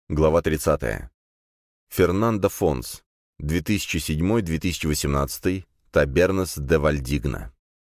Глава 30. Фернандо Фонс. 2007-2018. Табернас де Вальдигна.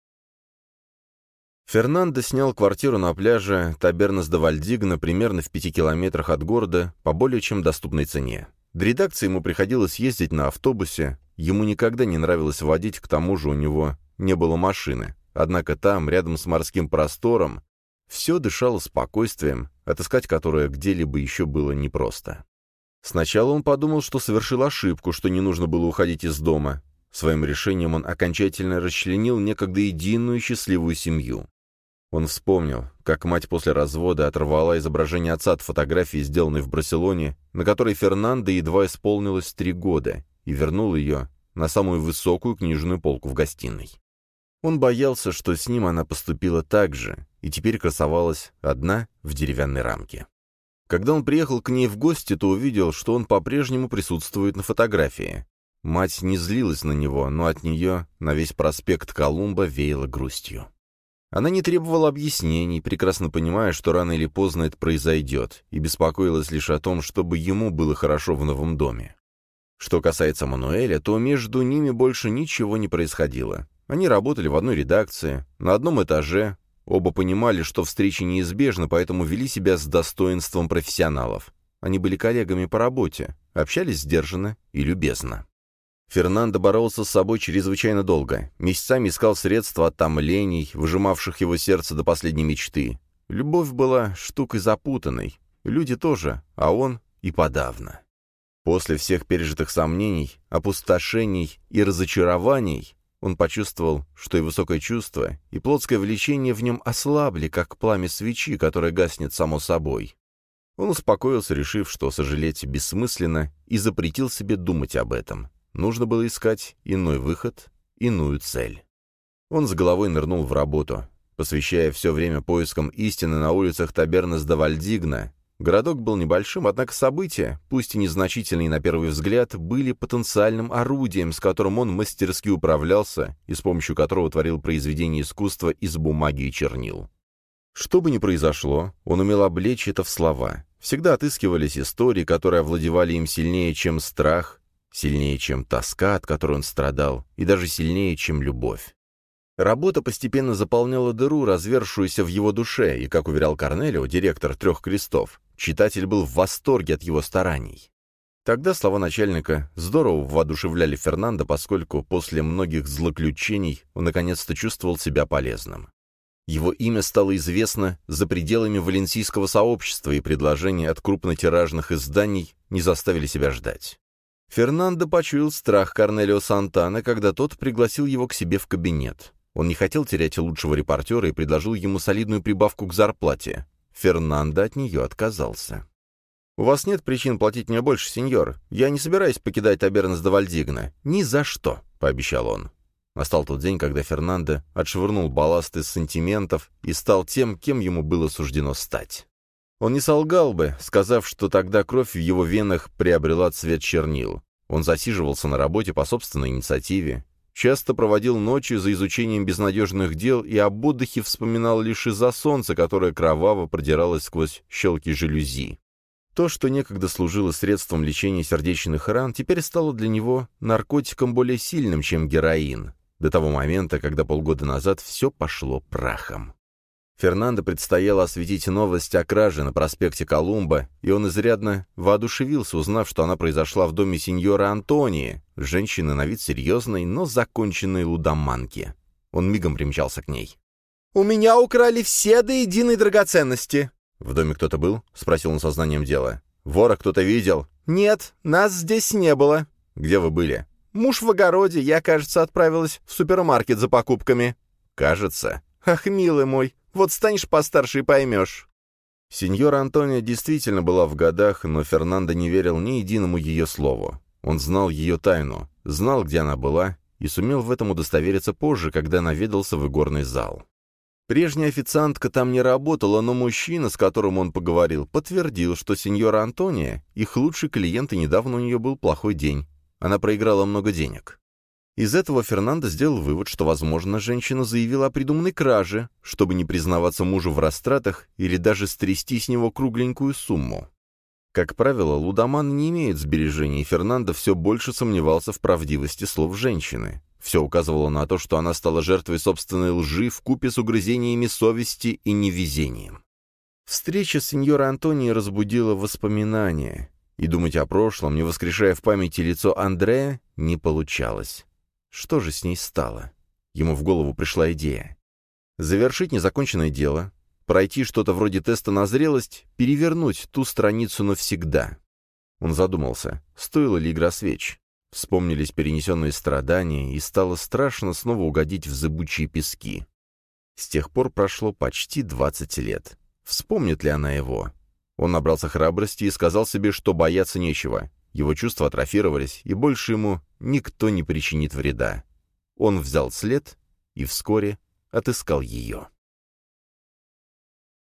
Фернандо снял квартиру на пляже Табернас де Вальдигна примерно в 5 километрах от города по более чем доступной цене. До редакции ему приходилось ездить на автобусе, ему никогда не нравилось водить, к тому же у него не было машины. Однако там, рядом с морским простором, все дышало спокойствием, отыскать которое где-либо еще было непросто. Сначала он подумал, что совершил ошибку, что не нужно было уходить из дома. Своим решением он окончательно расчленил некогда единую счастливую семью. Он вспомнил, как мать после развода оторвала изображение отца от фотографии, сделанной в Барселоне, на которой Фернандо едва исполнилось 3 года, и вернул ее на самую высокую книжную полку в гостиной. Он боялся, что с ним она поступила так же, и теперь красовалась одна в деревянной рамке. Когда он приехал к ней в гости, то увидел, что он по-прежнему присутствует на фотографии. Мать не злилась на него, но от нее на весь проспект Колумба веяло грустью. Она не требовала объяснений, прекрасно понимая, что рано или поздно это произойдет, и беспокоилась лишь о том, чтобы ему было хорошо в новом доме. Что касается Мануэля, то между ними больше ничего не происходило. Они работали в одной редакции, на одном этаже, оба понимали, что встречи неизбежны, поэтому вели себя с достоинством профессионалов. Они были коллегами по работе, общались сдержанно и любезно. Фернандо боролся с собой чрезвычайно долго, месяцами искал средства от томлений, выжимавших его сердце до последней мечты. Любовь была штукой запутанной, люди тоже, а он и подавно. После всех пережитых сомнений, опустошений и разочарований он почувствовал, что и высокое чувство, и плотское влечение в нем ослабли, как пламя свечи, которое гаснет само собой. Он успокоился, решив, что сожалеть бессмысленно, и запретил себе думать об этом. Нужно было искать иной выход, иную цель. Он с головой нырнул в работу, посвящая все время поискам истины на улицах Табернас де Вальдигна. Городок был небольшим, однако события, пусть и незначительные на первый взгляд, были потенциальным орудием, с которым он мастерски управлялся и с помощью которого творил произведения искусства из бумаги и чернил. Что бы ни произошло, он умел облечь это в слова. Всегда отыскивались истории, которые овладевали им сильнее, чем страх, сильнее, чем тоска, от которой он страдал, и даже сильнее, чем любовь. Работа постепенно заполняла дыру, развершуюся в его душе, и, как уверял Корнелио, директор «Трех крестов», читатель был в восторге от его стараний. Тогда слова начальника здорово воодушевляли Фернандо, поскольку после многих злоключений он наконец-то чувствовал себя полезным. Его имя стало известно за пределами валенсийского сообщества, и предложения от крупнотиражных изданий не заставили себя ждать. Фернандо почуял страх Корнелио Сантана, когда тот пригласил его к себе в кабинет. Он не хотел терять лучшего репортера и предложил ему солидную прибавку к зарплате. Фернандо от нее отказался. «У вас нет причин платить мне больше, сеньор. Я не собираюсь покидать Табернас де Вальдигна. Ни за что», — пообещал он. Настал тот день, когда Фернандо отшвырнул балласт из сантиментов и стал тем, кем ему было суждено стать. Он не солгал бы, сказав, что тогда кровь в его венах приобрела цвет чернил. Он засиживался на работе по собственной инициативе, часто проводил ночи за изучением безнадежных дел и об отдыхе вспоминал лишь из-за солнца, которое кроваво продиралось сквозь щелки жалюзи. То, что некогда служило средством лечения сердечных ран, теперь стало для него наркотиком более сильным, чем героин, до того момента, когда полгода назад все пошло прахом. Фернандо предстояло осветить новость о краже на проспекте Колумба, и он изрядно воодушевился, узнав, что она произошла в доме сеньора Антонии, женщины на вид серьезной, но законченной лудоманки. Он мигом примчался к ней. «У меня украли все до единой драгоценности!» «В доме кто-то был?» — спросил он сознанием дела. «Вора кто-то видел?» «Нет, нас здесь не было». «Где вы были?» «Муж в огороде, я, кажется, отправилась в супермаркет за покупками». «Кажется?» «Ах, милый мой, вот станешь постарше и поймешь». Сеньора Антония действительно была в годах, но Фернандо не верил ни единому ее слову. Он знал ее тайну, знал, где она была, и сумел в этом удостовериться позже, когда наведался в игорный зал. Прежняя официантка там не работала, но мужчина, с которым он поговорил, подтвердил, что сеньора Антония — их лучший клиент, и недавно у нее был плохой день. Она проиграла много денег. Из этого Фернандо сделал вывод, что, возможно, женщина заявила о придуманной краже, чтобы не признаваться мужу в растратах или даже стрясти с него кругленькую сумму. Как правило, лудоманы не имеют сбережений, и Фернандо все больше сомневался в правдивости слов женщины. Все указывало на то, что она стала жертвой собственной лжи вкупе с угрызениями совести и невезением. Встреча с сеньорой Антонией разбудила воспоминания, и думать о прошлом, не воскрешая в памяти лицо Андрея, не получалось. Что же с ней стало? Ему в голову пришла идея. Завершить незаконченное дело, пройти что-то вроде теста на зрелость, перевернуть ту страницу навсегда. Он задумался, стоила ли игра свеч. Вспомнились перенесенные страдания, и стало страшно снова угодить в зыбучие пески. С тех пор прошло почти 20 лет. Вспомнит ли она его? Он набрался храбрости и сказал себе, что бояться нечего. Его чувства атрофировались, и больше ему никто не причинит вреда. Он взял след и вскоре отыскал ее.